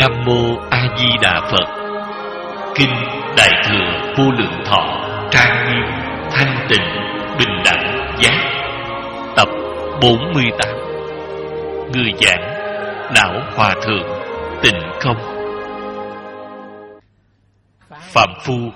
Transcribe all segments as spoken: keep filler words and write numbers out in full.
Nam Mô A Di Đà Phật. Kinh Đại Thừa Vô Lượng Thọ, trang nghiêm, thanh tịnh, bình đẳng, giác. Tập bốn mươi tám. Người giảng Lão Hòa Thượng Tịnh Không. Phạm phu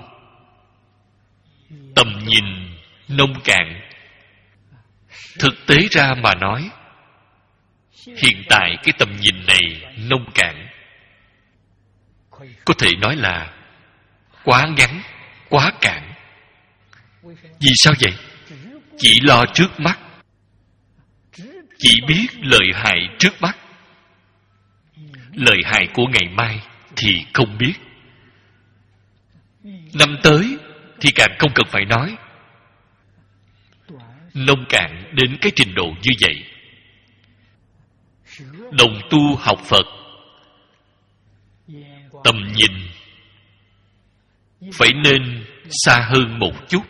tầm nhìn nông cạn. Thực tế ra mà nói, hiện tại cái tầm nhìn này nông cạn, có thể nói là quá ngắn, quá cạn. Vì sao vậy? Chỉ lo trước mắt, chỉ biết lợi hại trước mắt, lợi hại của ngày mai thì không biết. Năm tới thì càng không cần phải nói. Nông cạn đến cái trình độ như vậy. Đồng tu học Phật, tầm nhìn phải nên xa hơn một chút.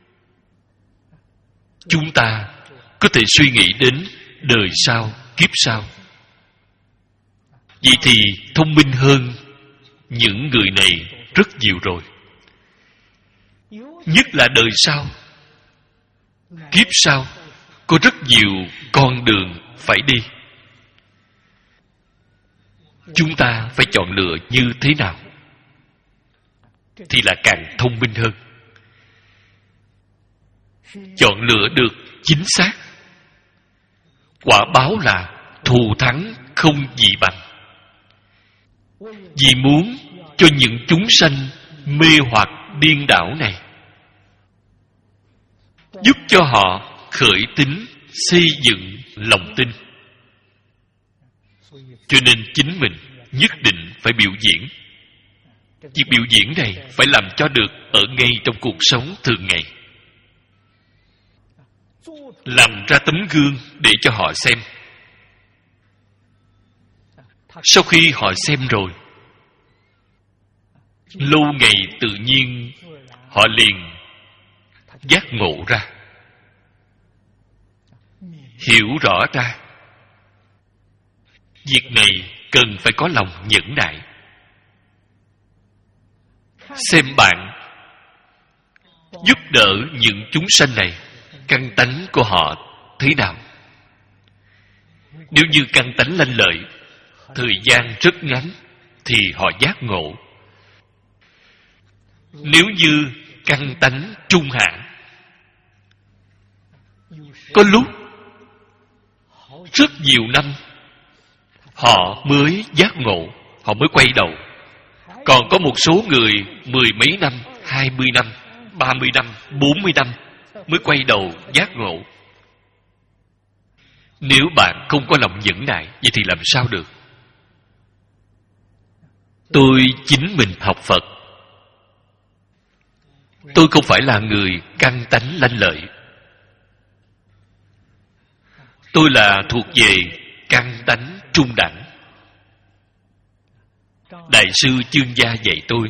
Chúng ta có thể suy nghĩ đến đời sau, kiếp sau. Vậy thì thông minh hơn những người này rất nhiều rồi. Nhất là đời sau, kiếp sau, có rất nhiều con đường phải đi. Chúng ta phải chọn lựa như thế nào thì là càng thông minh hơn. Chọn lựa được chính xác, quả báo là thù thắng không gì bằng. Vì muốn cho những chúng sanh mê hoặc điên đảo này, giúp cho họ khởi tín, xây dựng lòng tin. Cho nên chính mình nhất định phải biểu diễn. Việc biểu diễn này phải làm cho được ở ngay trong cuộc sống thường ngày. Làm ra tấm gương để cho họ xem. Sau khi họ xem rồi, lâu ngày tự nhiên họ liền giác ngộ ra, hiểu rõ ra. Việc này cần phải có lòng nhẫn nại. Xem bạn giúp đỡ những chúng sanh này, căn tánh của họ thế nào. Nếu như căn tánh lanh lợi, thời gian rất ngắn thì họ giác ngộ. Nếu như căn tánh trung hạ, có lúc rất nhiều năm họ mới giác ngộ, họ mới quay đầu. Còn có một số người mười mấy năm, hai mươi năm, ba mươi năm, bốn mươi năm mới quay đầu giác ngộ. Nếu bạn không có lòng nhẫn nại, vậy thì làm sao được? Tôi chính mình học Phật, tôi không phải là người căn tánh lanh lợi. Tôi là thuộc về căn tánh trung đẳng. Đại sư Chương Gia dạy tôi,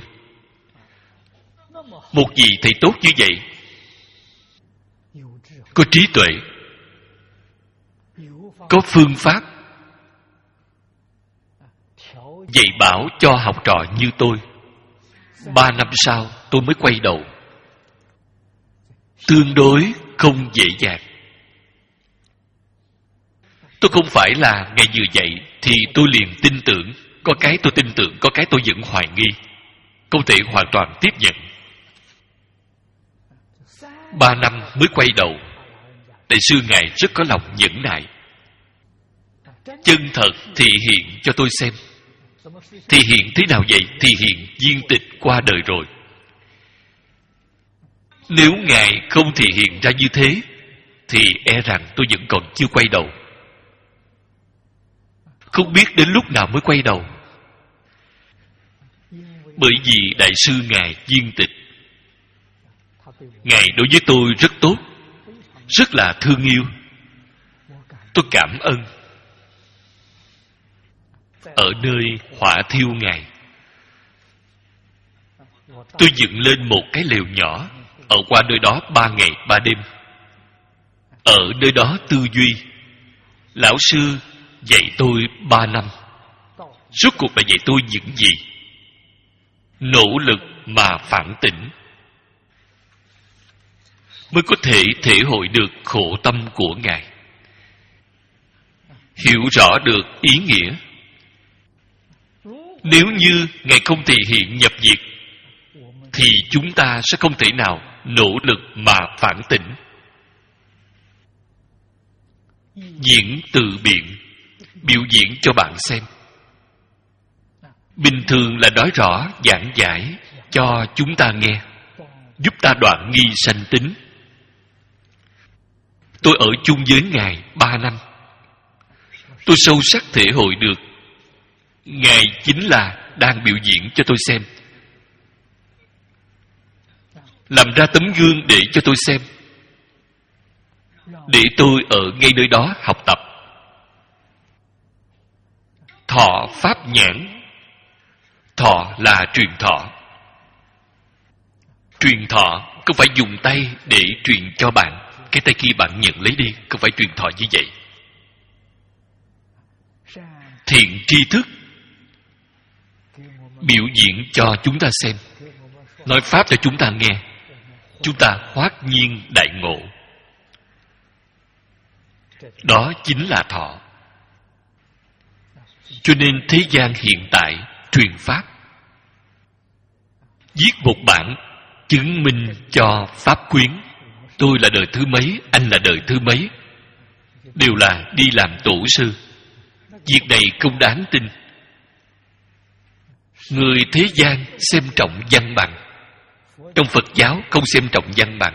một vị thầy tốt như vậy, có trí tuệ, có phương pháp, dạy bảo cho học trò như tôi. Ba năm sau tôi mới quay đầu. Tương đối không dễ dàng. Tôi không phải là ngày vừa dạy thì tôi liền tin tưởng. Có cái tôi tin tưởng, có cái tôi vẫn hoài nghi, không thể hoàn toàn tiếp nhận. Ba năm mới quay đầu. Đại sư Ngài rất có lòng nhẫn nại, chân thật thị hiện cho tôi xem. Thị hiện thế nào vậy? Thị hiện viên tịch qua đời rồi. Nếu Ngài không thị hiện ra như thế thì e rằng tôi vẫn còn chưa quay đầu. Không biết đến lúc nào mới quay đầu. Bởi vì Đại sư Ngài viên tịch, Ngài đối với tôi rất tốt, rất là thương yêu. Tôi cảm ơn. Ở nơi hỏa thiêu Ngài, tôi dựng lên một cái lều nhỏ, ở qua nơi đó ba ngày ba đêm. Ở nơi đó tư duy. Lão sư dạy tôi ba năm. Suốt cuộc là dạy tôi những gì? Nỗ lực mà phản tỉnh, mới có thể thể hội được khổ tâm của Ngài, hiểu rõ được ý nghĩa. Nếu như Ngài không thể hiện nhập diệt, thì chúng ta sẽ không thể nào nỗ lực mà phản tỉnh. Diễn từ biện, biểu diễn cho bạn xem. Bình thường là nói rõ, giảng giải cho chúng ta nghe, giúp ta đoạn nghi sanh tính. Tôi ở chung với Ngài ba năm. Tôi sâu sắc thể hội được Ngài chính là đang biểu diễn cho tôi xem, làm ra tấm gương để cho tôi xem, để tôi ở ngay nơi đó học tập. Thọ pháp nhãn. Thọ là truyền thọ. Truyền thọ không phải dùng tay để truyền cho bạn, cái tay kia bạn nhận lấy đi, không phải truyền thọ như vậy. Thiện tri thức biểu diễn cho chúng ta xem, nói pháp cho chúng ta nghe, chúng ta hoát nhiên đại ngộ. Đó chính là thọ. Cho nên thế gian hiện tại truyền pháp, viết một bản chứng minh cho pháp quyến. Tôi là đời thứ mấy, anh là đời thứ mấy, đều là đi làm tổ sư. Việc này không đáng tin. Người thế gian xem trọng văn bằng, trong Phật giáo không xem trọng văn bằng,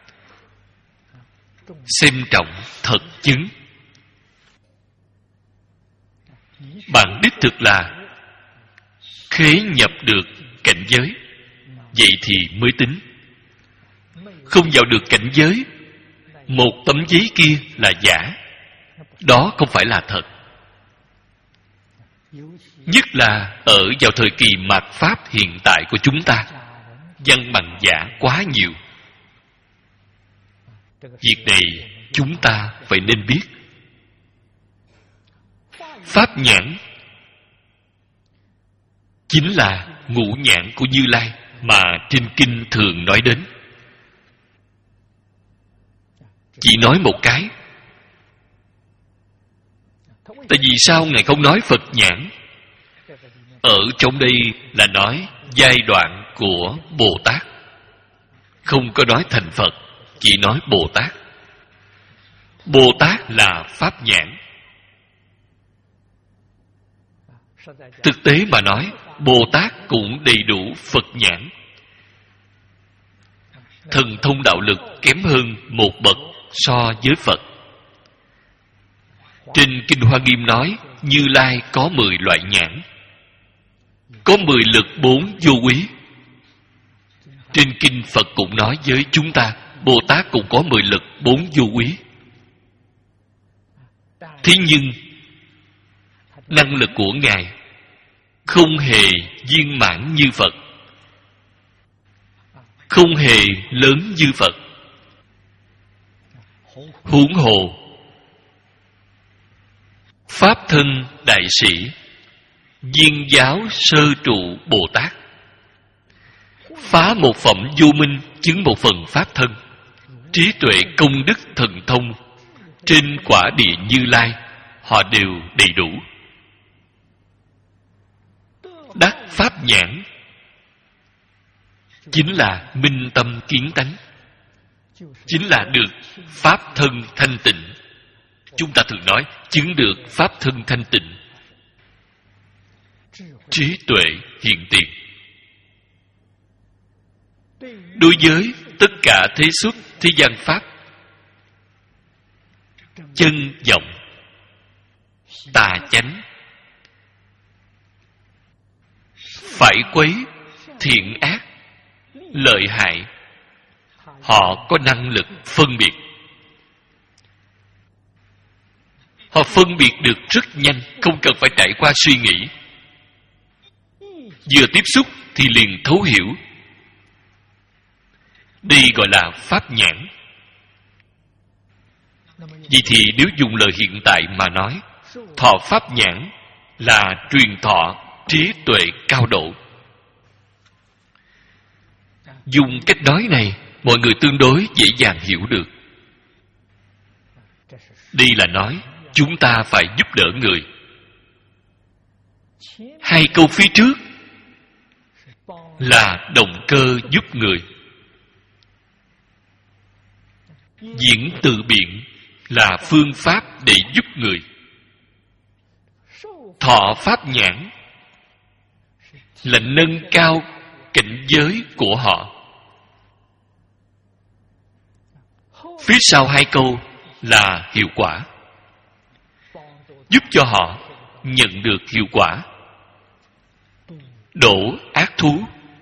xem trọng thật chứng. Bạn đích thực là khế nhập được cảnh giới, vậy thì mới tính. Không vào được cảnh giới, một tấm giấy kia là giả, đó không phải là thật. Nhất là ở vào thời kỳ mạt Pháp hiện tại của chúng ta, văn bằng giả quá nhiều. Việc này chúng ta phải nên biết. Pháp nhãn chính là ngũ nhãn của Như Lai mà trên kinh thường nói đến. Chỉ nói một cái. Tại vì sao Ngài không nói Phật nhãn? Ở trong đây là nói giai đoạn của Bồ Tát, không có nói thành Phật, chỉ nói Bồ Tát. Bồ Tát là pháp nhãn. Thực tế mà nói, Bồ Tát cũng đầy đủ Phật nhãn. Thần thông đạo lực kém hơn một bậc so với Phật. Trên Kinh Hoa Nghiêm nói, Như Lai có mười loại nhãn, có mười lực bốn vô quý. Trên Kinh Phật cũng nói với chúng ta, Bồ Tát cũng có mười lực bốn vô quý. Thế nhưng, năng lực của Ngài không hề viên mãn như Phật, không hề lớn như Phật. Huống hồ Pháp thân đại sĩ, viên giáo sơ trụ Bồ Tát, phá một phẩm vô minh, chứng một phần pháp thân, trí tuệ công đức thần thông trên quả địa Như Lai, họ đều đầy đủ. Đắc pháp nhãn chính là minh tâm kiến tánh, chính là được pháp thân thanh tịnh. Chúng ta thường nói chứng được pháp thân thanh tịnh, trí tuệ hiện tiền. Đối với tất cả thế xuất thế gian pháp, chân vọng, tà chánh, phải quấy, thiện ác, lợi hại, họ có năng lực phân biệt. Họ phân biệt được rất nhanh, không cần phải trải qua suy nghĩ. Vừa tiếp xúc thì liền thấu hiểu. Đây gọi là pháp nhãn. Vậy thì nếu dùng lời hiện tại mà nói, thọ pháp nhãn là truyền thọ trí tuệ cao độ. Dùng cách nói này, mọi người tương đối dễ dàng hiểu được. Đây là nói chúng ta phải giúp đỡ người. Hai câu phía trước là động cơ giúp người. Diễn từ biện là phương pháp để giúp người. Thọ pháp nhãn là nâng cao cảnh giới của họ. Phía sau hai câu là hiệu quả, giúp cho họ nhận được hiệu quả. Đổ ác thú.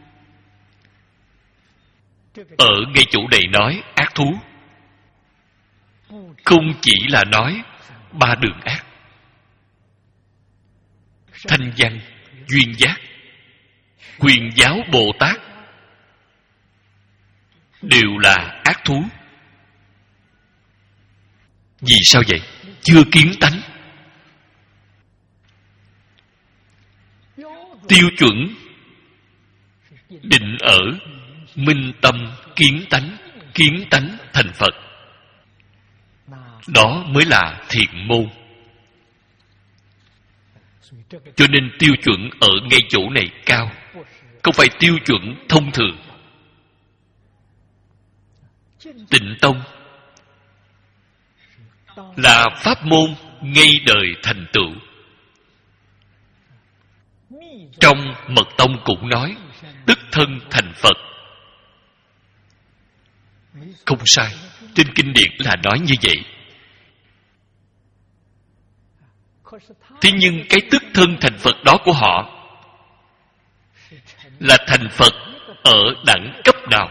Ở ngay chỗ này nói ác thú, không chỉ là nói ba đường ác: thanh văn, duyên giác, quyền giáo Bồ Tát, đều là ác thú. Vì sao vậy? Chưa kiến tánh. Tiêu chuẩn định ở minh tâm kiến tánh, kiến tánh thành Phật. Đó mới là thiện môn. Cho nên tiêu chuẩn ở ngay chỗ này cao, không phải tiêu chuẩn thông thường. Tịnh tông là pháp môn ngay đời thành tựu. Trong Mật Tông cũng nói tức thân thành Phật. Không sai, trên kinh điển là nói như vậy. Thế nhưng cái tức thân thành Phật đó của họ là thành Phật ở đẳng cấp nào?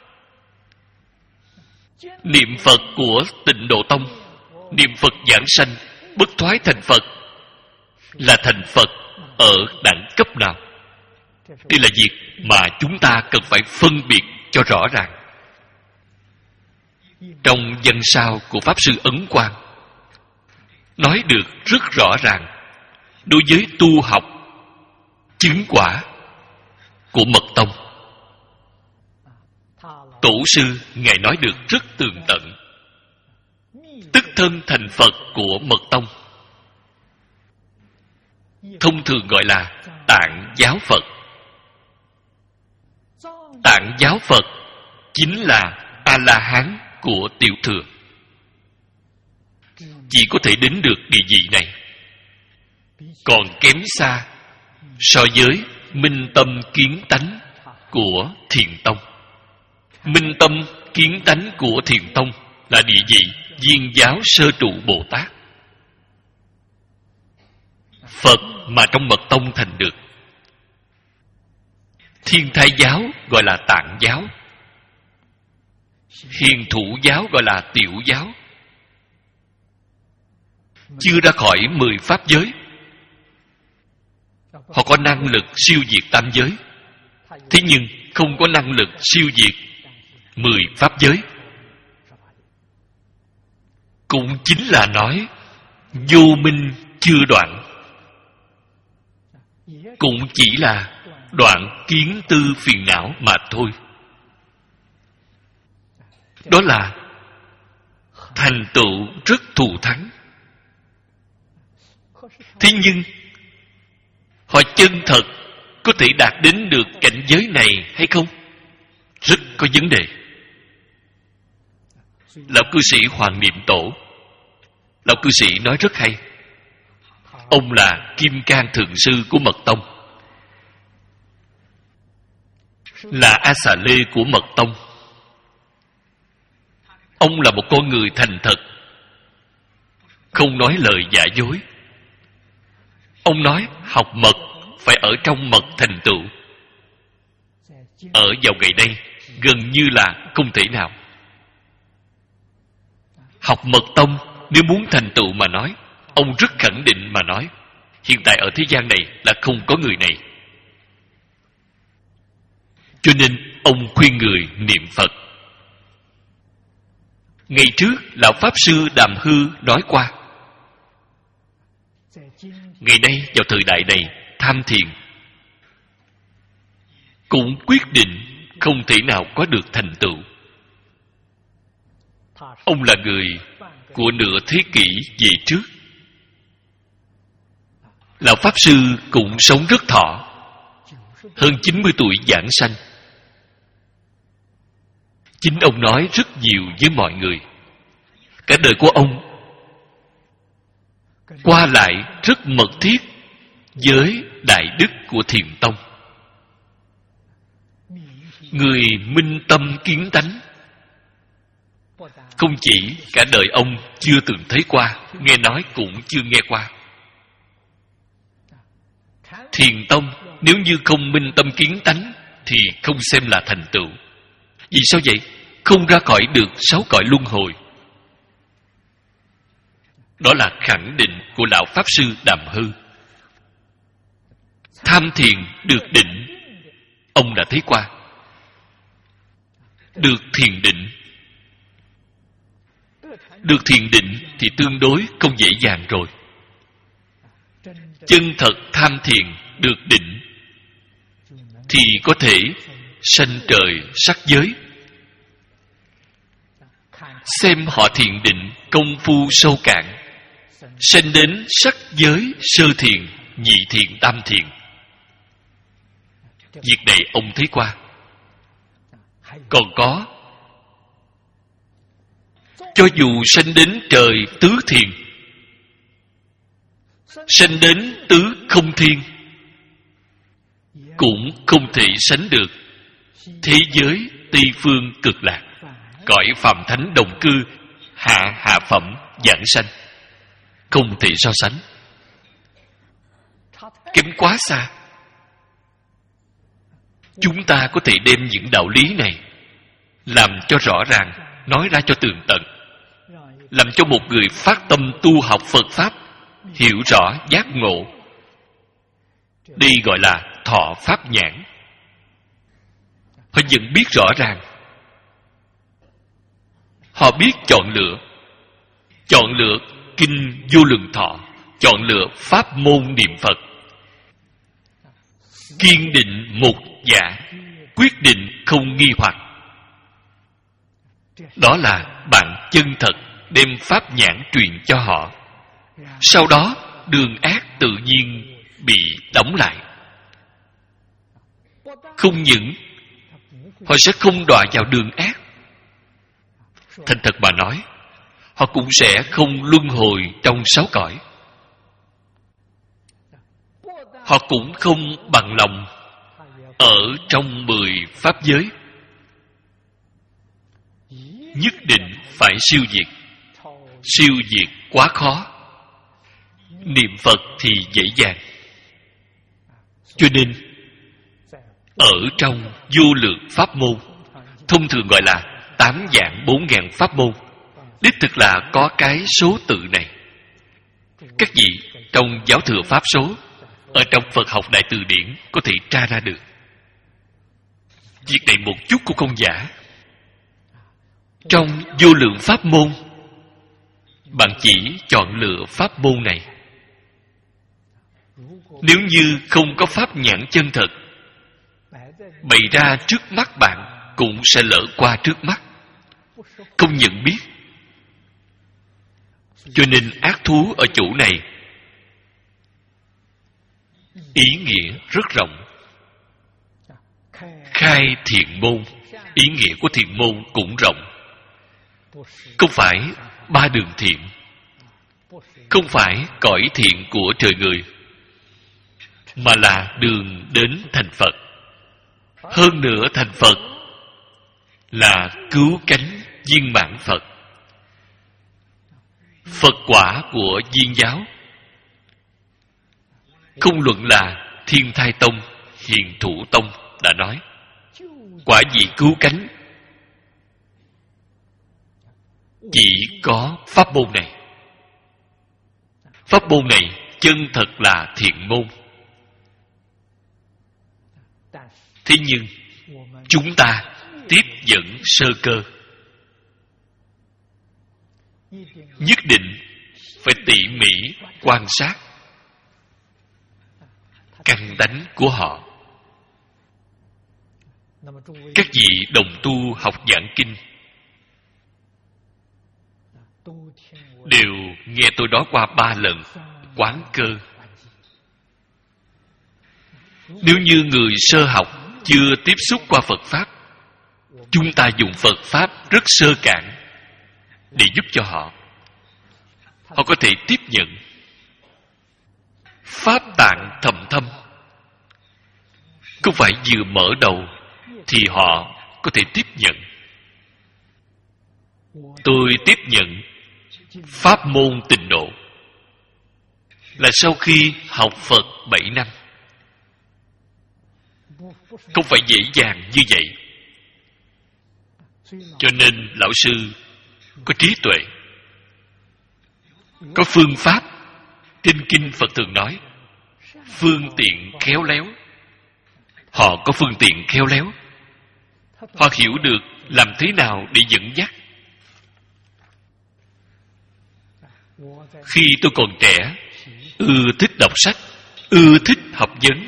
Niệm Phật của Tịnh Độ Tông, niệm Phật giảng sanh, bất thoái thành Phật, là thành Phật ở đẳng cấp nào? Đây là việc mà chúng ta cần phải phân biệt cho rõ ràng. Trong văn sao của Pháp Sư Ấn Quang nói được rất rõ ràng đối với tu học chứng quả của Mật Tông. Tổ sư Ngài nói được rất tường tận. Tức thân thành Phật của Mật Tông thông thường gọi là Tạng giáo Phật. Tạng giáo Phật chính là A-la-hán của Tiểu Thừa. Chỉ có thể đến được địa vị này, còn kém xa so với minh tâm kiến tánh của Thiền Tông. Minh tâm kiến tánh của Thiền Tông là địa vị Viên giáo sơ trụ Bồ Tát. Phật mà trong Mật Tông thành được. Thiên Thai giáo gọi là Tạng giáo, Hiền Thủ giáo gọi là Tiểu giáo. Chưa ra khỏi mười pháp giới, họ có năng lực siêu diệt tam giới. Thế nhưng không có năng lực siêu diệt mười pháp giới. Cũng chính là nói vô minh chưa đoạn, cũng chỉ là đoạn kiến tư phiền não mà thôi. Đó là thành tựu rất thù thắng. Thế nhưng họ chân thật có thể đạt đến được cảnh giới này hay không? Rất có vấn đề. Lão cư sĩ Hoàng Niệm Tổ, lão cư sĩ nói rất hay. Ông là Kim Cang Thượng Sư của Mật Tông, là A Xà Lê của Mật Tông. Ông là một con người thành thật, không nói lời giả dối. Ông nói học mật phải ở trong mật thành tựu. Ở vào ngày đây gần như là không thể nào. Học Mật Tông nếu muốn thành tựu mà nói, ông rất khẳng định mà nói, hiện tại ở thế gian này là không có người này. Cho nên ông khuyên người niệm Phật. Ngày trước Lão Pháp Sư Đàm Hư nói qua, Ngày nay, vào thời đại này, tham thiền cũng quyết định không thể nào có được thành tựu. Ông là người của nửa thế kỷ về trước. Lão Pháp Sư cũng sống rất thọ, hơn chín mươi tuổi giảng sanh. Chính ông nói rất nhiều với mọi người. Cả đời của ông qua lại rất mật thiết với đại đức của Thiền Tông. Người minh tâm kiến tánh, không chỉ cả đời ông chưa từng thấy qua, nghe nói cũng chưa nghe qua. Thiền Tông nếu như không minh tâm kiến tánh thì không xem là thành tựu. Vì sao vậy? Không ra khỏi được sáu cõi luân hồi. Đó là khẳng định của Lão Pháp Sư Đàm Hư. Tham thiền được định, ông đã thấy qua. Được thiền định, được thiền định thì tương đối không dễ dàng rồi. Chân thật tham thiền được định thì có thể sanh trời sắc giới. Xem họ thiền định công phu sâu cạn, sanh đến sắc giới sơ thiền, nhị thiền, tam thiền. Việc này ông thấy qua. Còn có, cho dù sanh đến trời tứ thiền, sanh đến tứ không thiên, cũng không thể sánh được thế giới Tây Phương Cực Lạc, cõi phàm thánh đồng cư, hạ hạ phẩm giảng sanh. Không thể so sánh, kém quá xa. Chúng ta có thể đem những đạo lý này làm cho rõ ràng, nói ra cho tường tận, làm cho một người phát tâm tu học Phật Pháp hiểu rõ giác ngộ. Đây gọi là thọ pháp nhãn. Họ nhận biết rõ ràng, họ biết chọn lựa, chọn lựa kinh Vô Lượng Thọ, chọn lựa pháp môn niệm Phật, kiên định một dạ, quyết định không nghi hoặc. Đó là bạn chân thật đem pháp nhãn truyền cho họ. Sau đó đường ác tự nhiên bị đóng lại. Không những họ sẽ không đọa vào đường ác, thành thật mà nói, họ cũng sẽ không luân hồi trong sáu cõi. Họ cũng không bằng lòng ở trong mười pháp giới. Nhất định phải siêu diệt. Siêu diệt quá khó. Niệm Phật thì dễ dàng. Cho nên ở trong vô lượng pháp môn, thông thường gọi là tám vạn bốn ngàn pháp môn, đích thực là có cái số tự này. Các vị trong giáo thừa pháp số, ở trong Phật học Đại Từ Điển có thể tra ra được. Việc này một chút cũng không giả. Trong vô lượng pháp môn, bạn chỉ chọn lựa pháp môn này. Nếu như không có pháp nhãn chân thật bày ra trước mắt bạn, cũng sẽ lỡ qua trước mắt, không nhận biết. Cho nên ác thú ở chỗ này ý nghĩa rất rộng. Khai thiện môn, ý nghĩa của thiện môn cũng rộng. Không phải ba đường thiện, không phải cõi thiện của trời người, mà là đường đến thành Phật. Hơn nữa thành Phật là cứu cánh viên mãn Phật. Phật quả của Viên giáo, không luận là Thiên Thai Tông, Hiền Thủ Tông đã nói, quả vị cứu cánh chỉ có pháp môn này. Pháp môn này chân thật là thiện môn. Thế nhưng chúng ta tiếp dẫn sơ cơ, nhất định phải tỉ mỉ quan sát, căn tánh của họ. Các vị đồng tu học giảng kinh đều nghe tôi nói qua ba lần quán cơ. Nếu như người sơ học chưa tiếp xúc qua Phật Pháp, chúng ta dùng Phật Pháp rất sơ cạn để giúp cho họ. Họ có thể tiếp nhận. Pháp tạng thầm thâm, không phải vừa mở đầu thì họ có thể tiếp nhận. Tôi tiếp nhận pháp môn Tịnh Độ là sau khi học Phật bảy năm. Không phải dễ dàng như vậy. Cho nên lão sư có trí tuệ, có phương pháp. Trên kinh Phật thường nói phương tiện khéo léo. Họ có phương tiện khéo léo. Họ hiểu được làm thế nào để dẫn dắt. Khi tôi còn trẻ, ưa thích đọc sách, ưa thích học vấn,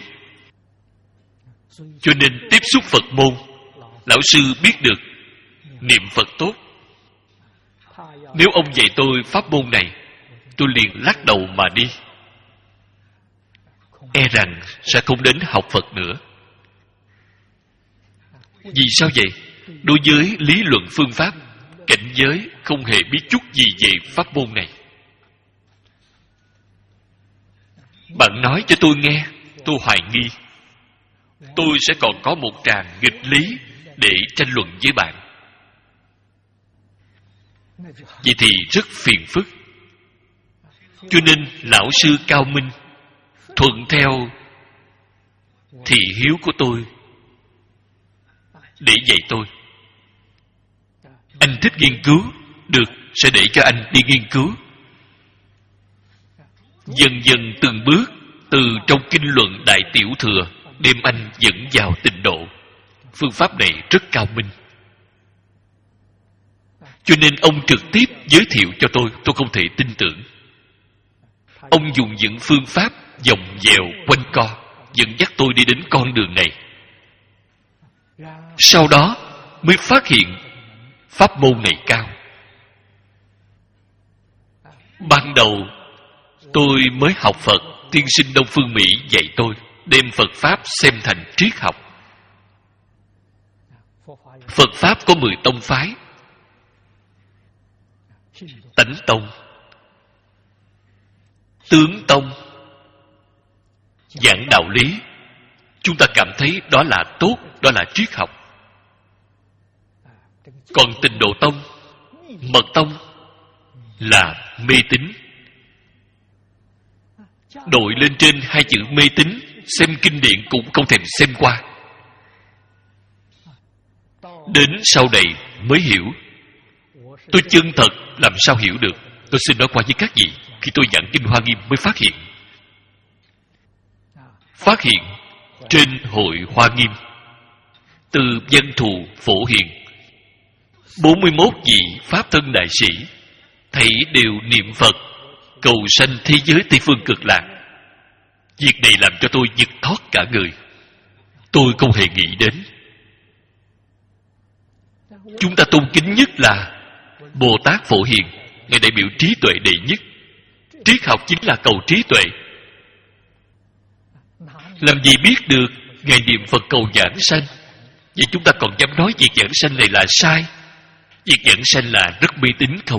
cho nên tiếp xúc Phật môn, lão sư biết được niệm Phật tốt. Nếu ông dạy tôi pháp môn này, tôi liền lắc đầu mà đi, e rằng sẽ không đến học Phật nữa. Vì sao vậy? Đối với lý luận phương pháp, cảnh giới không hề biết chút gì về pháp môn này. Bạn nói cho tôi nghe, tôi hoài nghi. Tôi sẽ còn có một tràng nghịch lý để tranh luận với bạn. Vậy thì rất phiền phức. Cho nên lão sư cao minh thuận theo thị hiếu của tôi để dạy tôi. Anh thích nghiên cứu, được, sẽ để cho anh đi nghiên cứu. Dần dần từng bước, từ trong kinh luận Đại Tiểu Thừa đem anh dẫn vào Tịnh Độ. Phương pháp này rất cao minh. Cho nên ông trực tiếp giới thiệu cho tôi, tôi không thể tin tưởng. Ông dùng những phương pháp vòng vèo quanh co dẫn dắt tôi đi đến con đường này. Sau đó mới phát hiện pháp môn này cao. Ban đầu tôi mới học Phật, tiên sinh Đông Phương Mỹ dạy tôi đem Phật Pháp xem thành triết học. Phật Pháp có mười tông phái: Tánh Tông, Tướng Tông, giảng đạo lý. Chúng ta cảm thấy đó là tốt, đó là triết học. Còn Tịnh Độ Tông, Mật Tông là mê tín. Đội lên trên hai chữ mê tín, xem kinh điển cũng không thèm xem qua. Đến sau này mới hiểu. Tôi chân thật làm sao hiểu được. Tôi xin nói qua với các vị, khi tôi giảng kinh Hoa Nghiêm mới phát hiện. Phát hiện trên hội Hoa Nghiêm, từ Văn Thù Phổ Hiền, bốn mươi mốt vị Pháp thân đại sĩ, thảy đều niệm Phật, cầu sanh thế giới Tây Phương Cực Lạc. Việc này làm cho tôi giật thót cả người. Tôi không hề nghĩ đến. Chúng ta tôn kính nhất là Bồ Tát Phổ Hiền, Ngài đại biểu trí tuệ đệ nhất. Triết học chính là cầu trí tuệ. Làm gì biết được Ngài niệm Phật cầu giảng sanh? Vậy chúng ta còn dám nói việc giảng sanh này là sai, việc giảng sanh là rất mê tín không?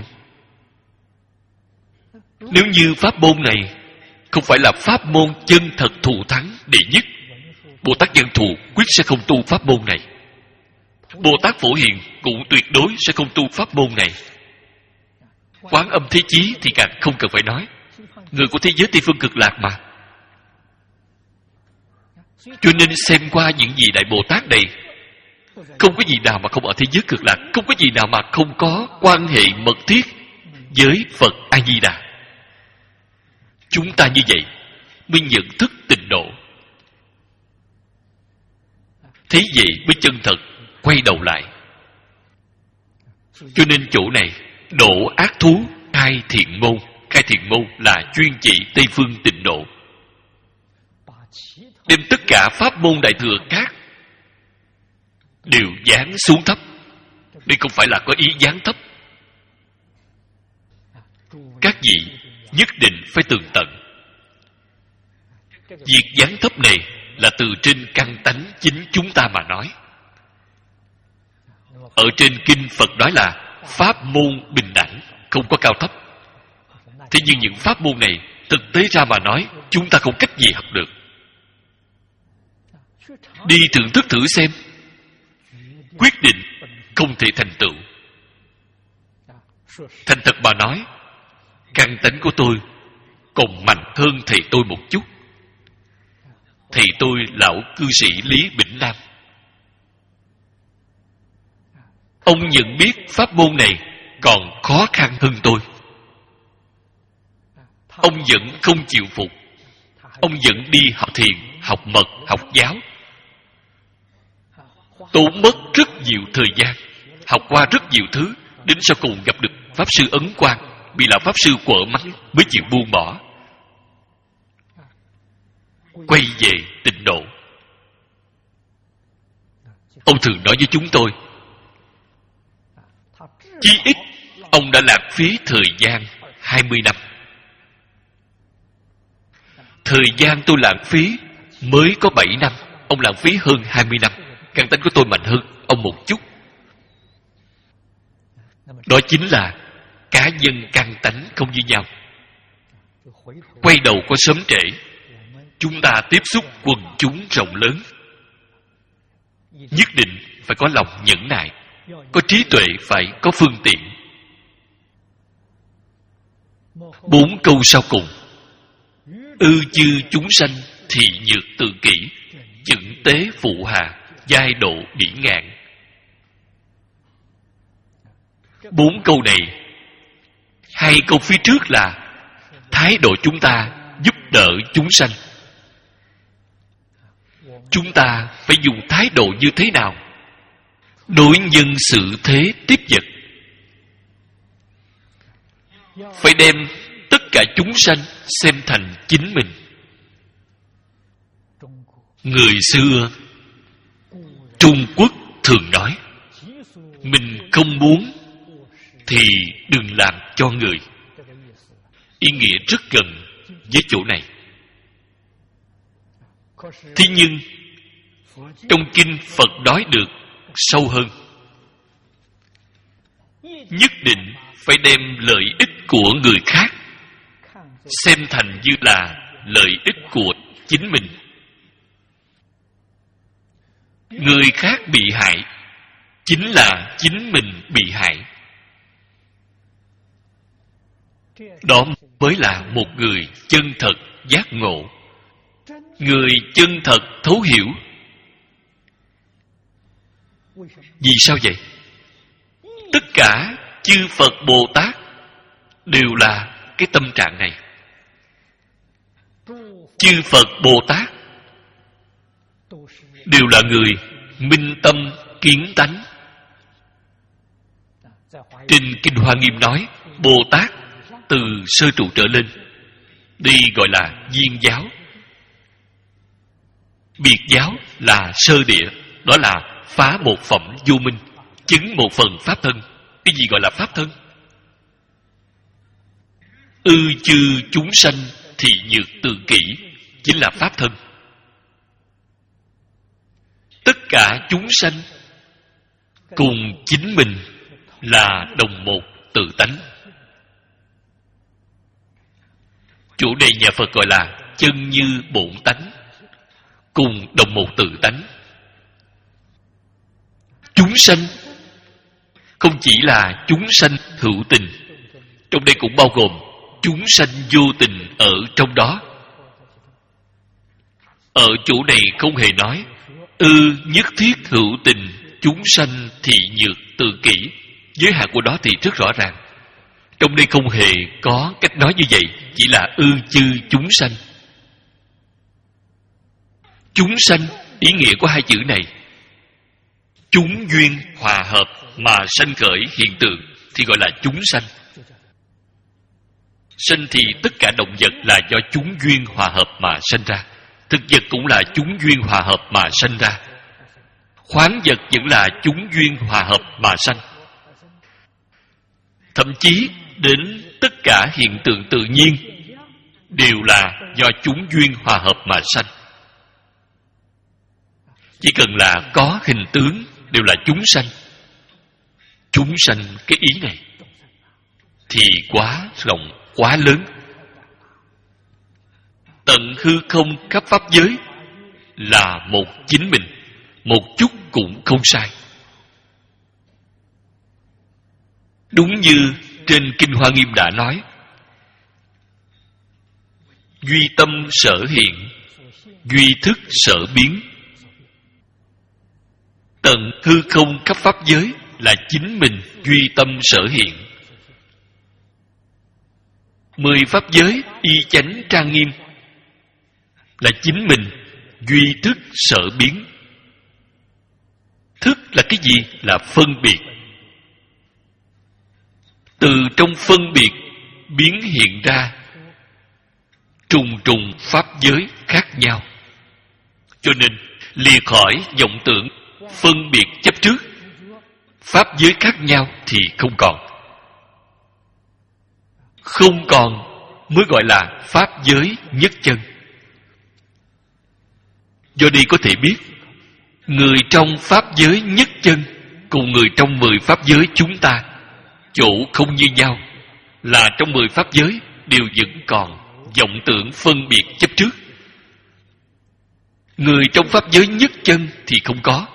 Nếu như pháp môn này không phải là pháp môn chân thật thù thắng đệ nhất, Bồ Tát Văn Thù quyết sẽ không tu pháp môn này. Bồ Tát Phổ Hiền cũng tuyệt đối sẽ không tu pháp môn này. Quán Âm Thế Chí thì càng không cần phải nói, người của thế giới Tây Phương Cực Lạc mà. Cho nên xem qua những vị Đại Bồ Tát này, không có gì nào mà không ở thế giới Cực Lạc, không có gì nào mà không có quan hệ mật thiết với Phật A Di Đà. Chúng ta như vậy mới nhận thức Tịnh Độ. Thế vậy mới chân thật quay đầu lại. Cho nên chỗ này độ ác thú khai thiện môn. Khai thiện môn là chuyên chỉ Tây Phương Tịnh Độ. đem tất cả pháp môn Đại Thừa khác đều giáng xuống thấp. Đây không phải là có ý giáng thấp. Các vị nhất định phải tường tận. Việc giáng thấp này là từ trên căn tánh chính chúng ta mà nói. Ở trên kinh Phật nói là pháp môn bình đẳng, không có cao thấp. Thế nhưng những pháp môn này thực tế ra mà nói, chúng ta không cách gì học được. Đi thưởng thức thử xem, quyết định không thể thành tựu. Thành thật mà nói, căn tánh của tôi còn mạnh hơn thầy tôi một chút. Thầy tôi lão cư sĩ Lý Bỉnh Nam. Ông nhận biết pháp môn này còn khó khăn hơn tôi. Ông vẫn không chịu phục. Ông vẫn đi học thiền, học mật, học giáo, tốn mất rất nhiều thời gian, học qua rất nhiều thứ, đến sau cùng gặp được Pháp Sư Ấn Quang, bị lão Pháp Sư quở mắng mới chịu buông bỏ, quay về tịnh độ. Ông thường nói với chúng tôi, chí ít ông đã lãng phí thời gian hai mươi năm. Thời gian tôi lãng phí mới có bảy năm, ông lãng phí hơn hai mươi năm. Căn tánh của tôi mạnh hơn ông một chút. Đó chính là cá nhân căn tánh không như nhau. Quay đầu có sớm trễ, chúng ta tiếp xúc quần chúng rộng lớn, nhất định phải có lòng nhẫn nại, có trí tuệ, phải có phương tiện. Bốn câu sau cùng: ư chư chúng sanh thị nhược tự kỷ, chững tế phụ hà, giai độ bỉ ngạn. Bốn câu này, hai câu phía trước là thái độ chúng ta giúp đỡ chúng sanh. Chúng ta phải dùng thái độ như thế nào đối nhân xử thế tiếp vật? Phải đem tất cả chúng sanh xem thành chính mình. Người xưa Trung Quốc thường nói, mình không muốn thì đừng làm cho người. Ý nghĩa rất gần với chỗ này. Thế nhưng trong kinh Phật nói được sâu hơn. Nhất định phải đem lợi ích của người khác xem thành như là lợi ích của chính mình. Người khác bị hại chính là chính mình bị hại. Đó mới là một người chân thật giác ngộ, người chân thật thấu hiểu. Vì sao vậy? Tất cả chư Phật Bồ Tát đều là cái tâm trạng này. Chư Phật Bồ Tát đều là người minh tâm kiến tánh. Trên Kinh Hoa Nghiêm nói, Bồ Tát từ sơ trụ trở lên, đây gọi là viên giáo. Biệt giáo là sơ địa, đó là phá một phẩm vô minh, chứng một phần pháp thân. Cái gì gọi là pháp thân? Ư chư chúng sanh thị nhược tự kỷ, chính là pháp thân. Tất cả chúng sanh cùng chính mình là đồng một tự tánh. Chủ đề nhà Phật gọi là chân như bổn tánh, cùng đồng một tự tánh. Chúng sanh không chỉ là chúng sanh hữu tình, trong đây cũng bao gồm chúng sanh vô tình ở trong đó. Ở chỗ này không hề nói ư nhất thiết hữu tình chúng sanh thị nhược tự kỷ. Giới hạn của đó thì rất rõ ràng. Trong đây không hề có cách nói như vậy, chỉ là ư chư chúng sanh. Chúng sanh, ý nghĩa của hai chữ này, chúng duyên hòa hợp mà sanh khởi hiện tượng thì gọi là chúng sanh. Sanh thì tất cả động vật là do chúng duyên hòa hợp mà sanh ra. Thực vật cũng là chúng duyên hòa hợp mà sanh ra. Khoáng vật vẫn là chúng duyên hòa hợp mà sanh. Thậm chí đến tất cả hiện tượng tự nhiên đều là do chúng duyên hòa hợp mà sanh. Chỉ cần là có hình tướng đều là chúng sanh. Chúng sanh cái ý này thì quá rộng, quá lớn. Tận hư không khắp pháp giới là một chính mình, một chút cũng không sai. Đúng như trên Kinh Hoa Nghiêm đã nói, duy tâm sở hiện, duy thức sở biến. Tận hư không khắp pháp giới là chính mình duy tâm sở hiện. Mười pháp giới y chánh trang nghiêm là chính mình duy thức sở biến. Thức là cái gì? Là phân biệt. Từ trong phân biệt biến hiện ra trùng trùng pháp giới khác nhau. Cho nên lìa khỏi vọng tưởng phân biệt chấp trước, pháp giới khác nhau thì không còn. Không còn mới gọi là pháp giới nhất chân. Do đây có thể biết, người trong pháp giới nhất chân cùng người trong mười pháp giới chúng ta chỗ không như nhau, là trong mười pháp giới đều vẫn còn vọng tưởng phân biệt chấp trước. Người trong pháp giới nhất chân thì không có.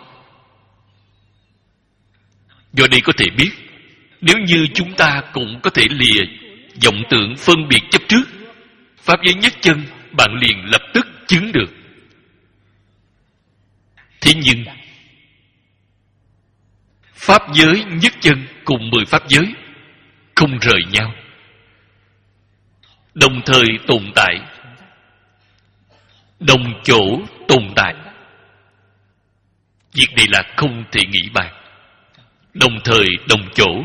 Do đây có thể biết, nếu như chúng ta cũng có thể lìa vọng tưởng phân biệt chấp trước, pháp giới nhất chân bạn liền lập tức chứng được. Thế nhưng pháp giới nhất chân cùng mười pháp giới không rời nhau, đồng thời tồn tại, đồng chỗ tồn tại. Việc này là không thể nghĩ bàn. Đồng thời đồng chỗ.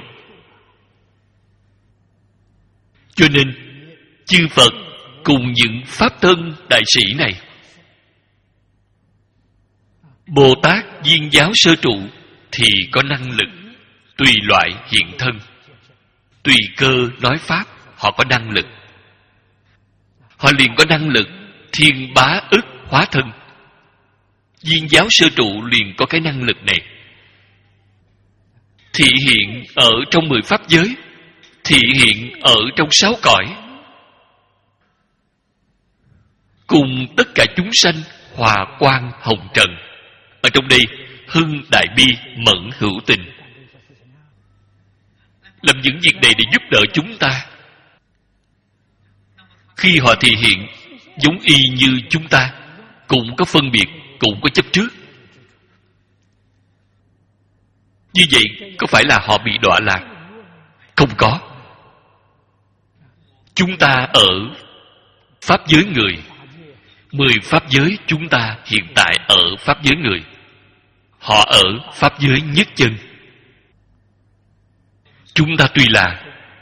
Cho nên chư Phật cùng những pháp thân đại sĩ này, Bồ Tát Viên Giáo Sơ Trụ thì có năng lực tùy loại hiện thân, tùy cơ nói pháp. Họ có năng lực, họ liền có năng lực thiên bá ức hóa thân. Viên Giáo Sơ Trụ liền có cái năng lực này, thị hiện ở trong mười pháp giới, thị hiện ở trong sáu cõi, cùng tất cả chúng sanh hòa quang hồng trần. Ở trong đây hưng đại bi mẫn hữu tình, làm những việc này để giúp đỡ chúng ta. Khi họ thị hiện giống y như chúng ta, cũng có phân biệt, cũng có chấp trước. Như vậy có phải là họ bị đọa lạc? Không có. Chúng ta ở pháp giới người, mười pháp giới chúng ta hiện tại ở pháp giới người, họ ở pháp giới nhất chân. Chúng ta tuy là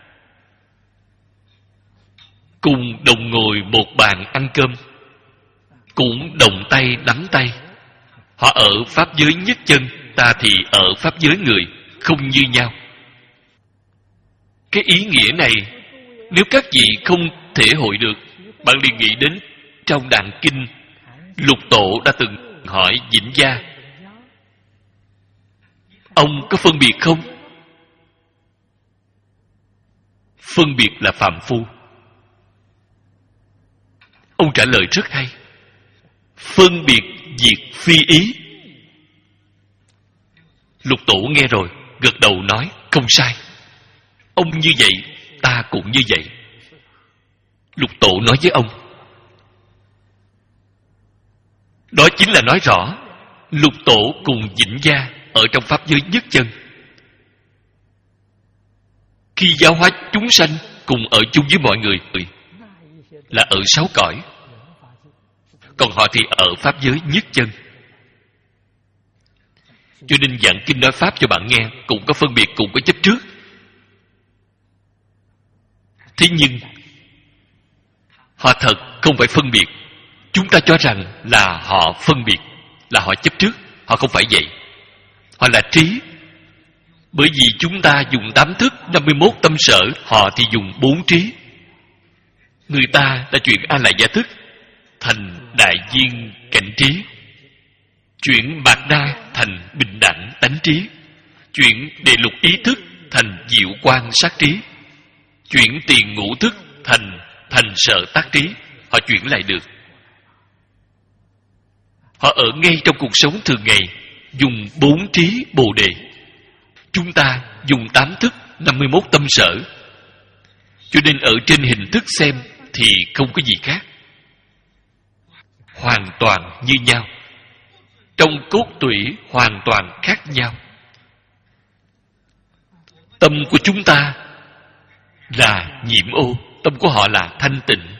cùng đồng ngồi một bàn ăn cơm, cũng đồng tay nắm tay, họ ở pháp giới nhất chân, ta thì ở pháp giới người, không như nhau. Cái ý nghĩa này nếu các vị không thể hội được, bạn liền nghĩ đến trong Đàn Kinh, Lục Tổ đã từng hỏi Vĩnh Gia, ông có phân biệt không? Phân biệt là phàm phu. Ông trả lời rất hay. Phân biệt diệt phi ý. Lục Tổ nghe rồi gật đầu nói không sai. Ông như vậy, ta cũng như vậy. Lục Tổ nói với ông, đó chính là nói rõ Lục Tổ cùng Vĩnh Gia ở trong pháp giới nhất chân. Khi giáo hóa chúng sanh cùng ở chung với mọi người là ở sáu cõi, còn họ thì ở pháp giới nhất chân. Cho nên giảng kinh nói pháp cho bạn nghe cũng có phân biệt, cũng có chấp trước. Thế nhưng họ thật không phải phân biệt, Chúng ta cho rằng là họ phân biệt, là họ chấp trước. Họ không phải vậy. Họ là trí. Bởi vì chúng ta dùng tám thức, năm mươi mốt tâm sở, họ thì dùng bốn trí. Người ta đã chuyển A Lại Gia thức thành đại viên cảnh trí, chuyển Bạt Đa thành bình đẳng tánh trí, chuyển Đệ Lục ý thức thành diệu quan sát trí, chuyển Tiền Ngũ thức thành thành sở tác trí. Họ chuyển lại được. Họ ở ngay trong cuộc sống thường ngày, dùng bốn trí Bồ Đề. Chúng ta dùng tám thức, năm mươi mốt tâm sở. Cho nên ở trên hình thức xem thì không có gì khác, hoàn toàn như nhau. Trong cốt tủy hoàn toàn khác nhau. Tâm của chúng ta là nhiễm ô, tâm của họ là thanh tịnh,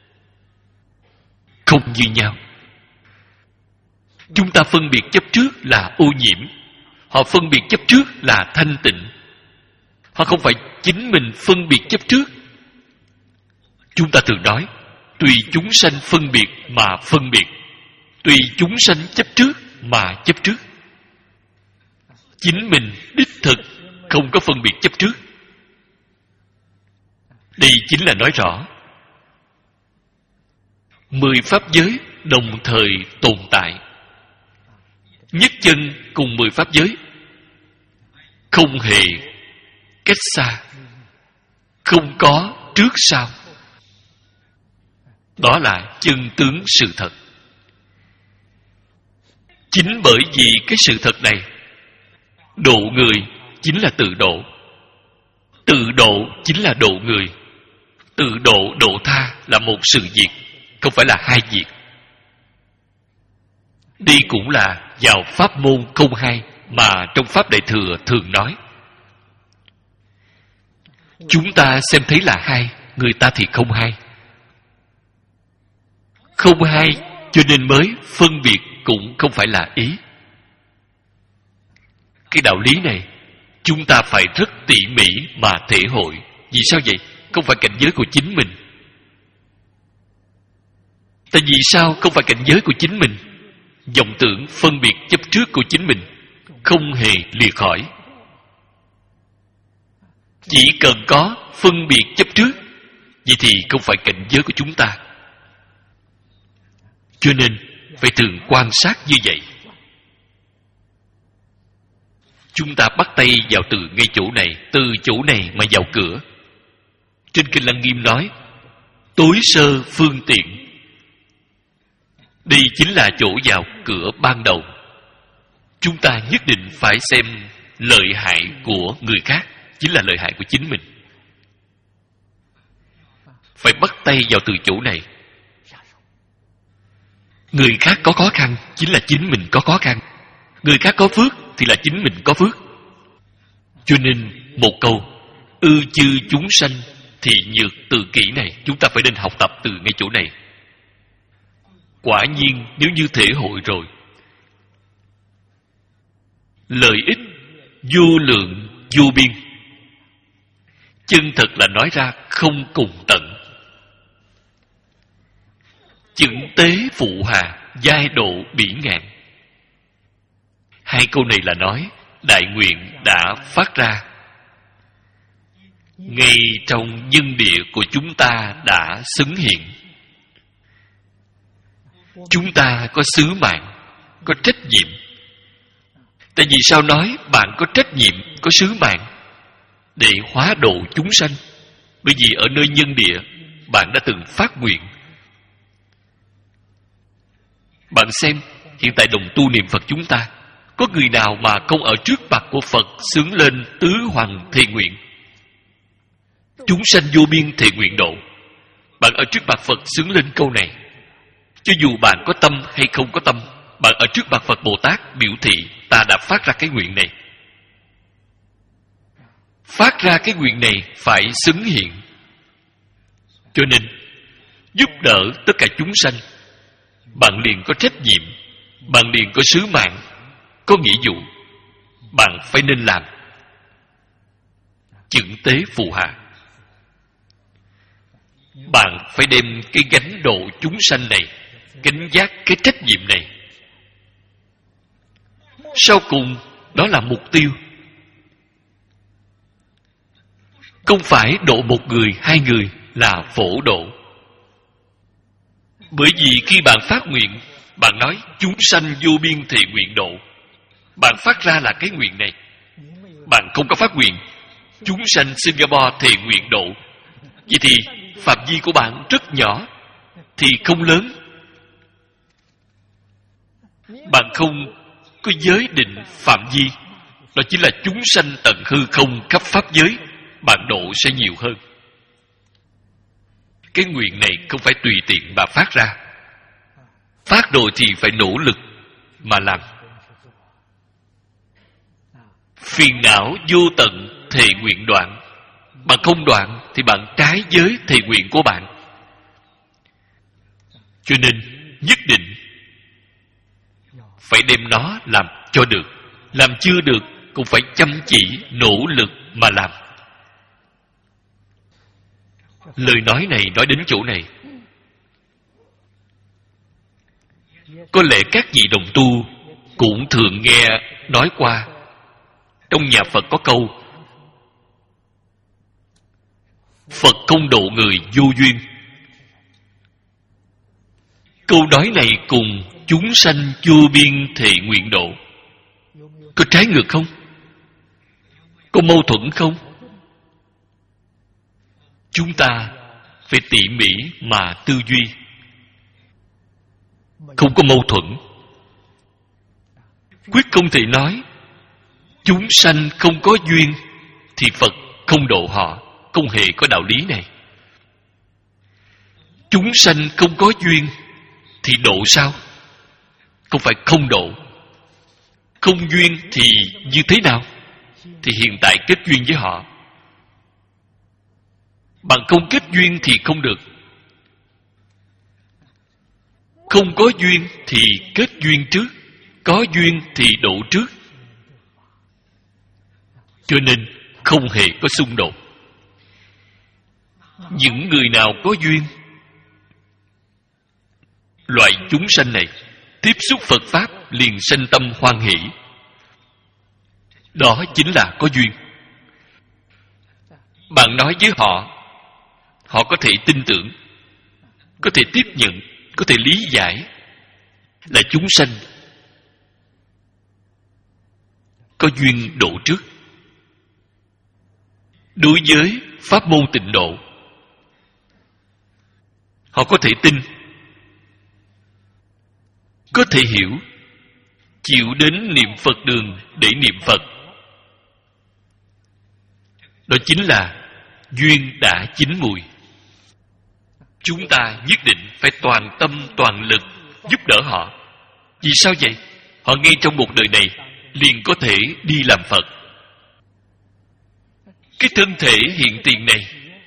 không như nhau. Chúng ta phân biệt chấp trước là ô nhiễm, họ phân biệt chấp trước là thanh tịnh. Họ không phải chính mình phân biệt chấp trước. Chúng ta thường nói, tùy chúng sanh phân biệt mà phân biệt, tùy chúng sanh chấp trước mà chấp trước. Chính mình đích thực không có phân biệt chấp trước. Đây chính là nói rõ mười pháp giới đồng thời tồn tại. Nhất chân cùng mười pháp giới không hề cách xa, không có trước sau. Đó là chân tướng sự thật. Chính bởi vì cái sự thật này, độ người chính là tự độ, tự độ chính là độ người, tự độ độ tha là một sự việc, không phải là hai việc. Đây cũng là vào pháp môn không hai mà trong Pháp Đại Thừa thường nói. Chúng ta xem thấy là hai, người ta thì không hai. Không hai cho nên mới phân biệt cũng không phải là ý. Cái đạo lý này chúng ta phải rất tỉ mỉ mà thể hội. Vì sao vậy? Không phải cảnh giới của chính mình. Tại vì sao không phải cảnh giới của chính mình? Vọng tưởng phân biệt chấp trước của chính mình không hề lìa khỏi. Chỉ cần có phân biệt chấp trước, vậy thì không phải cảnh giới của chúng ta. Cho nên phải thường quan sát như vậy. Chúng ta bắt tay vào từ ngay chỗ này, từ chỗ này mà vào cửa. Trên Kinh Lăng Nghiêm nói, tối sơ phương tiện. Đây chính là chỗ vào cửa ban đầu. Chúng ta nhất định phải xem lợi hại của người khác chính là lợi hại của chính mình. Phải bắt tay vào từ chỗ này. Người khác có khó khăn chính là chính mình có khó khăn. Người khác có phước thì là chính mình có phước. Cho nên một câu ư chư chúng sanh thì nhược từ kỹ này chúng ta phải nên học tập từ ngay chỗ này. Quả nhiên nếu như thể hội rồi, lợi ích vô lượng vô biên. Chân thật là nói ra không cùng tận. Chững tế phụ hà, giai độ bỉ ngạn. Hai câu này là nói đại nguyện đã phát ra. Ngay trong nhân địa của chúng ta đã xứng hiện. Chúng ta có sứ mạng, có trách nhiệm. Tại vì sao nói bạn có trách nhiệm, có sứ mạng? Để hóa độ chúng sanh. Bởi vì ở nơi nhân địa, bạn đã từng phát nguyện. Bạn xem, hiện tại đồng tu niệm Phật chúng ta, có người nào mà không ở trước mặt của Phật xướng lên tứ hoàng thề nguyện? Chúng sanh vô biên thề nguyện độ. Bạn ở trước mặt Phật xướng lên câu này. Cho dù bạn có tâm hay không có tâm, bạn ở trước mặt Phật Bồ Tát biểu thị ta đã phát ra cái nguyện này. Phát ra cái nguyện này phải xứng hiện. Cho nên giúp đỡ tất cả chúng sanh, bạn liền có trách nhiệm, bạn liền có sứ mạng, có nghĩa vụ. Bạn phải nên làm. Chững tế phù hạ. Bạn phải đem cái gánh độ chúng sanh này gánh vác cái trách nhiệm này. Sau cùng, đó là mục tiêu. Không phải độ một người, hai người là phổ độ. Bởi vì khi bạn phát nguyện, bạn nói chúng sanh vô biên thệ nguyện độ. Bạn phát ra là cái nguyện này. Bạn không có phát nguyện chúng sanh Singapore thệ nguyện độ. Vậy thì phạm vi của bạn rất nhỏ, thì không lớn. Bạn không có giới định phạm vi, đó chính là chúng sanh tận hư không khắp pháp giới, bạn độ sẽ nhiều hơn. Cái nguyện này không phải tùy tiện mà phát ra. Phát rồi thì phải nỗ lực mà làm. Phiền não vô tận thệ nguyện đoạn. Bạn không đoạn thì bạn trái với thệ nguyện của bạn. Cho nên nhất định phải đem nó làm cho được. Làm chưa được cũng phải chăm chỉ nỗ lực mà làm. Lời nói này nói đến chỗ này, có lẽ các vị đồng tu cũng thường nghe nói qua. Trong nhà Phật có câu Phật không độ người vô duyên. Câu nói này cùng chúng sanh vô biên thệ nguyện độ có trái ngược không? Có mâu thuẫn không? Chúng ta phải tỉ mỉ mà tư duy. Không có mâu thuẫn. Quyết không thể nói chúng sanh không có duyên thì Phật không độ họ. Không hề có đạo lý này. Chúng sanh không có duyên thì độ sao? Không phải không độ. Không duyên thì như thế nào? Thì hiện tại kết duyên với họ. Bạn không kết duyên thì không được. Không có duyên thì kết duyên trước. Có duyên thì độ trước. Cho nên không hề có xung đột. Những người nào có duyên, loại chúng sanh này tiếp xúc Phật Pháp liền sanh tâm hoan hỷ. Đó chính là có duyên. Bạn nói với họ, họ có thể tin tưởng, có thể tiếp nhận, có thể lý giải là chúng sanh có duyên độ trước. Đối với pháp môn tịnh độ, họ có thể tin, có thể hiểu, chịu đến niệm Phật đường để niệm Phật. Đó chính là duyên đã chín mùi. Chúng ta nhất định phải toàn tâm toàn lực giúp đỡ họ. Vì sao vậy? Họ ngay trong một đời này liền có thể đi làm Phật. Cái thân thể hiện tiền này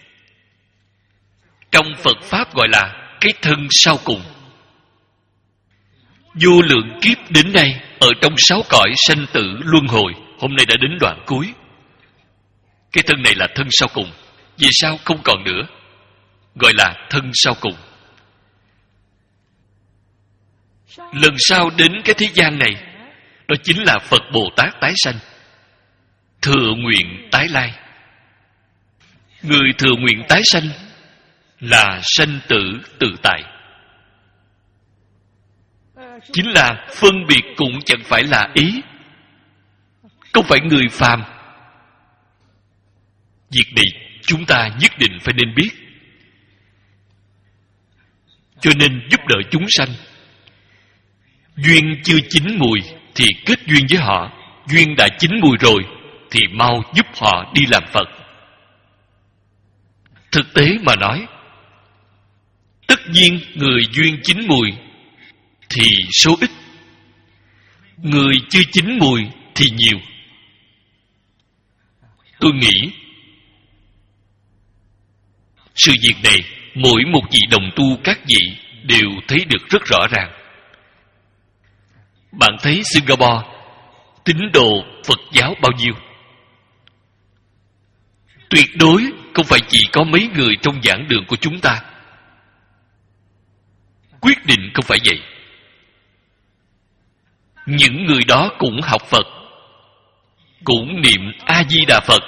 trong Phật Pháp gọi là cái thân sau cùng. Vô lượng kiếp đến nay ở trong sáu cõi sanh tử luân hồi, hôm nay đã đến đoạn cuối. Cái thân này là thân sau cùng. Vì sao không còn nữa? Gọi là thân sau cùng. Lần sau đến cái thế gian này, đó chính là Phật Bồ Tát tái sanh, thừa nguyện tái lai. Người thừa nguyện tái sanh là sanh tử tự tại. Chính là phân biệt cũng chẳng phải là ý, không phải người phàm. Việc này chúng ta nhất định phải nên biết. Cho nên giúp đỡ chúng sanh. Duyên chưa chín mùi thì kết duyên với họ. Duyên đã chín mùi rồi thì mau giúp họ đi làm Phật. Thực tế mà nói, tất nhiên người duyên chín mùi thì số ít, người chưa chín mùi thì nhiều. Tôi nghĩ sự việc này mỗi một vị đồng tu các vị đều thấy được rất rõ ràng. Bạn thấy Singapore tín đồ Phật giáo bao nhiêu? Tuyệt đối không phải chỉ có mấy người trong giảng đường của chúng ta. Quyết định không phải vậy. Những người đó cũng học Phật, cũng niệm A-di-đà Phật,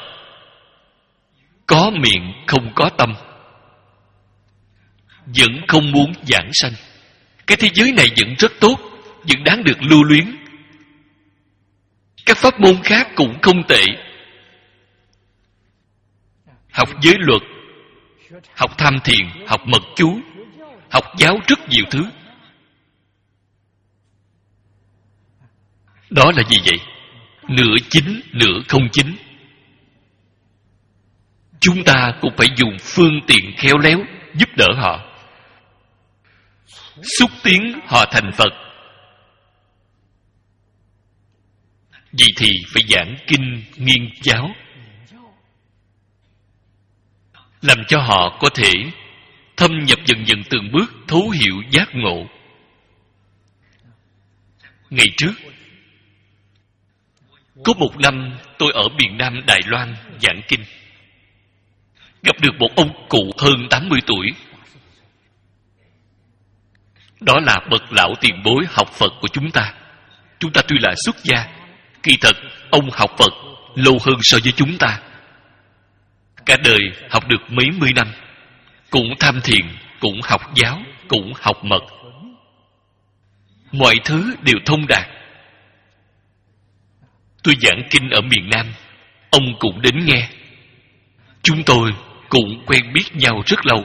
có miệng không có tâm, vẫn không muốn giảng sanh. Cái thế giới này vẫn rất tốt, vẫn đáng được lưu luyến. Các pháp môn khác cũng không tệ. Học giới luật, học tham thiền, học mật chú, học giáo rất nhiều thứ. Đó là gì vậy? Nửa chính, nửa không chính. Chúng ta cũng phải dùng phương tiện khéo léo giúp đỡ họ, xúc tiến họ thành Phật. Vậy thì phải giảng kinh nghiên giáo, làm cho họ có thể thâm nhập dần dần từng bước, thấu hiểu giác ngộ. Ngày trước có một năm tôi ở miền Nam Đài Loan giảng kinh, gặp được một ông cụ hơn tám mươi tuổi. Đó là bậc lão tiền bối học Phật của chúng ta. Chúng ta tuy là xuất gia, kỳ thật ông học Phật lâu hơn so với chúng ta. Cả đời học được mấy mươi năm, cũng tham thiền, cũng học giáo, cũng học mật. Mọi thứ đều thông đạt. Tôi giảng kinh ở miền Nam, ông cũng đến nghe. Chúng tôi cũng quen biết nhau rất lâu.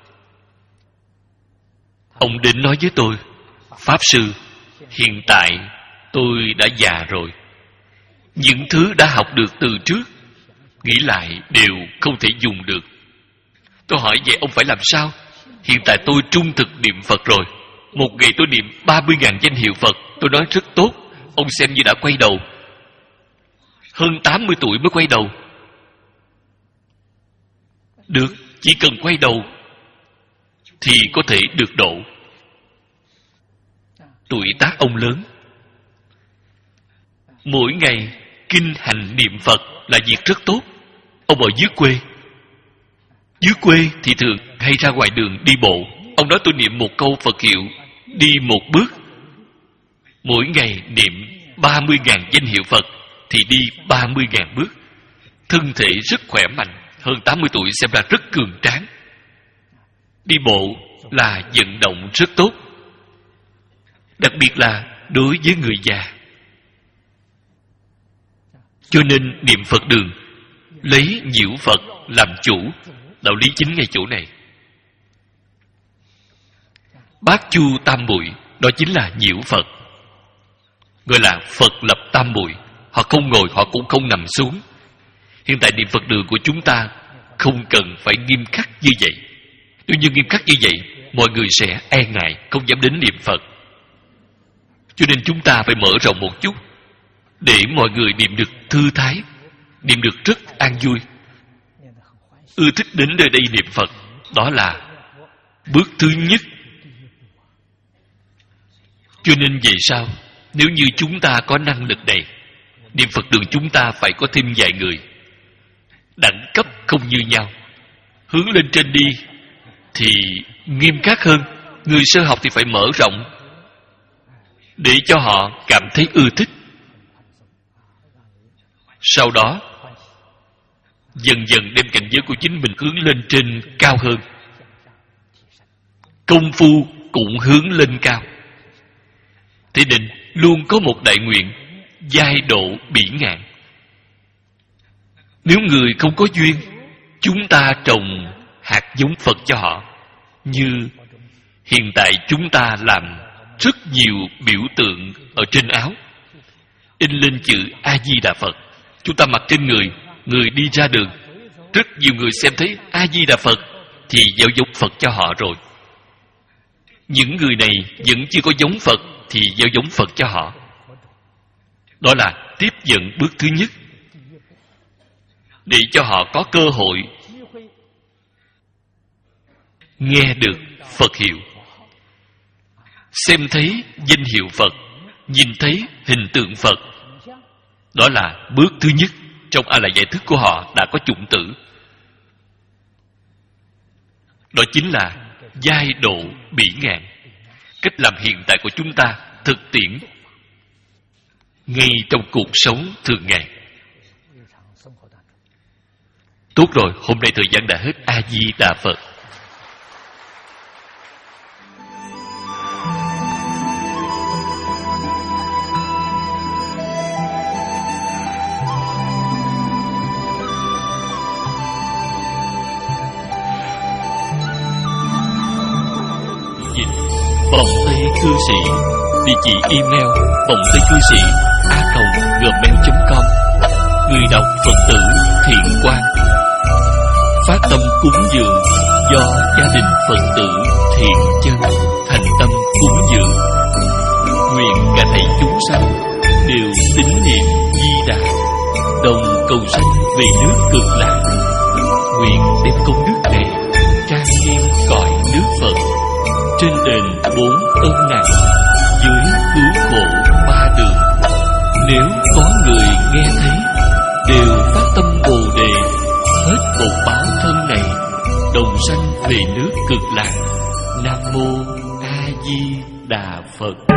Ông đến nói với tôi: Pháp Sư, hiện tại tôi đã già rồi. Những thứ đã học được từ trước, nghĩ lại đều không thể dùng được. Tôi hỏi vậy ông phải làm sao? Hiện tại tôi trung thực niệm Phật rồi. Một ngày tôi niệm ba mươi ngàn danh hiệu Phật. Tôi nói rất tốt. Ông xem như đã quay đầu. Hơn tám mươi tuổi mới quay đầu. Được, chỉ cần quay đầu thì có thể được độ. Tuổi tác ông lớn, mỗi ngày kinh hành niệm Phật là việc rất tốt. Ông ở dưới quê. Dưới quê thì thường hay ra ngoài đường đi bộ. Ông nói tôi niệm một câu Phật hiệu, đi một bước. Mỗi ngày niệm ba mươi ngàn danh hiệu Phật thì đi ba mươi ngàn bước. Thân thể rất khỏe mạnh. Hơn tám mươi tuổi xem ra rất cường tráng. Đi bộ là vận động rất tốt, đặc biệt là đối với người già. Cho nên niệm Phật đường lấy nhiễu Phật làm chủ. Đạo lý chính ngay chỗ này. Bát chu tam muội đó chính là nhiễu Phật, gọi là Phật lập tam muội. Họ không ngồi, họ cũng không nằm xuống. Hiện tại niệm Phật đường của chúng ta không cần phải nghiêm khắc như vậy. Nếu như nghiêm khắc như vậy, mọi người sẽ e ngại, không dám đến niệm Phật. Cho nên chúng ta phải mở rộng một chút, để mọi người niệm được thư thái, niệm được rất an vui, ưa thích đến nơi đây niệm Phật. Đó là bước thứ nhất. Cho nên về sau, nếu như chúng ta có năng lực này, niệm Phật đường chúng ta phải có thêm vài người. Đẳng cấp không như nhau, hướng lên trên đi thì nghiêm khắc hơn. Người sơ học thì phải mở rộng, để cho họ cảm thấy ưa thích. Sau đó dần dần đem cảnh giới của chính mình hướng lên trên cao hơn. Công phu cũng hướng lên cao. Thế nên luôn có một đại nguyện giai độ bỉ ngạn. Nếu người không có duyên, chúng ta trồng hạt giống Phật cho họ. Như hiện tại chúng ta làm rất nhiều biểu tượng ở trên áo, in lên chữ A-di-đà Phật. Chúng ta mặc trên người, người đi ra đường, rất nhiều người xem thấy A-di-đà Phật thì gieo giống Phật cho họ rồi. Những người này vẫn chưa có giống Phật thì gieo giống Phật cho họ. Đó là tiếp dẫn bước thứ nhất, để cho họ có cơ hội nghe được Phật hiệu, xem thấy danh hiệu Phật, nhìn thấy hình tượng Phật. Đó là bước thứ nhất. Trong A Lại Giải Thức của họ đã có chủng tử. Đó chính là giai độ bỉ ngạn. cách làm hiện tại của chúng ta thực tiễn ngay trong cuộc sống thường ngày. Tốt rồi, hôm nay thời gian đã hết. A Di Đà Phật. Vòng Tây Cư Sĩ. Địa chỉ email vòng tây cư sĩ a còng gmail chấm com. Người đọc Phật tử Thiện Quang. Phát tâm cúng dường do gia đình Phật tử Thiện Chân thành tâm cúng dường. Nguyện cả thảy chúng sanh đều tín niệm Di Đà, đồng cầu sanh về nước Cực Lạc. Nguyện đem công đức này trang nghiêm cõi nước Phật, trên đền bốn ơn nặng, dưới cứu khổ ba đường. Nếu có người nghe thấy đều phát tâm Bồ Đề, hết bột báo thân này, đồng sanh về nước Cực Lạc. Nam mô A Di Đà Phật.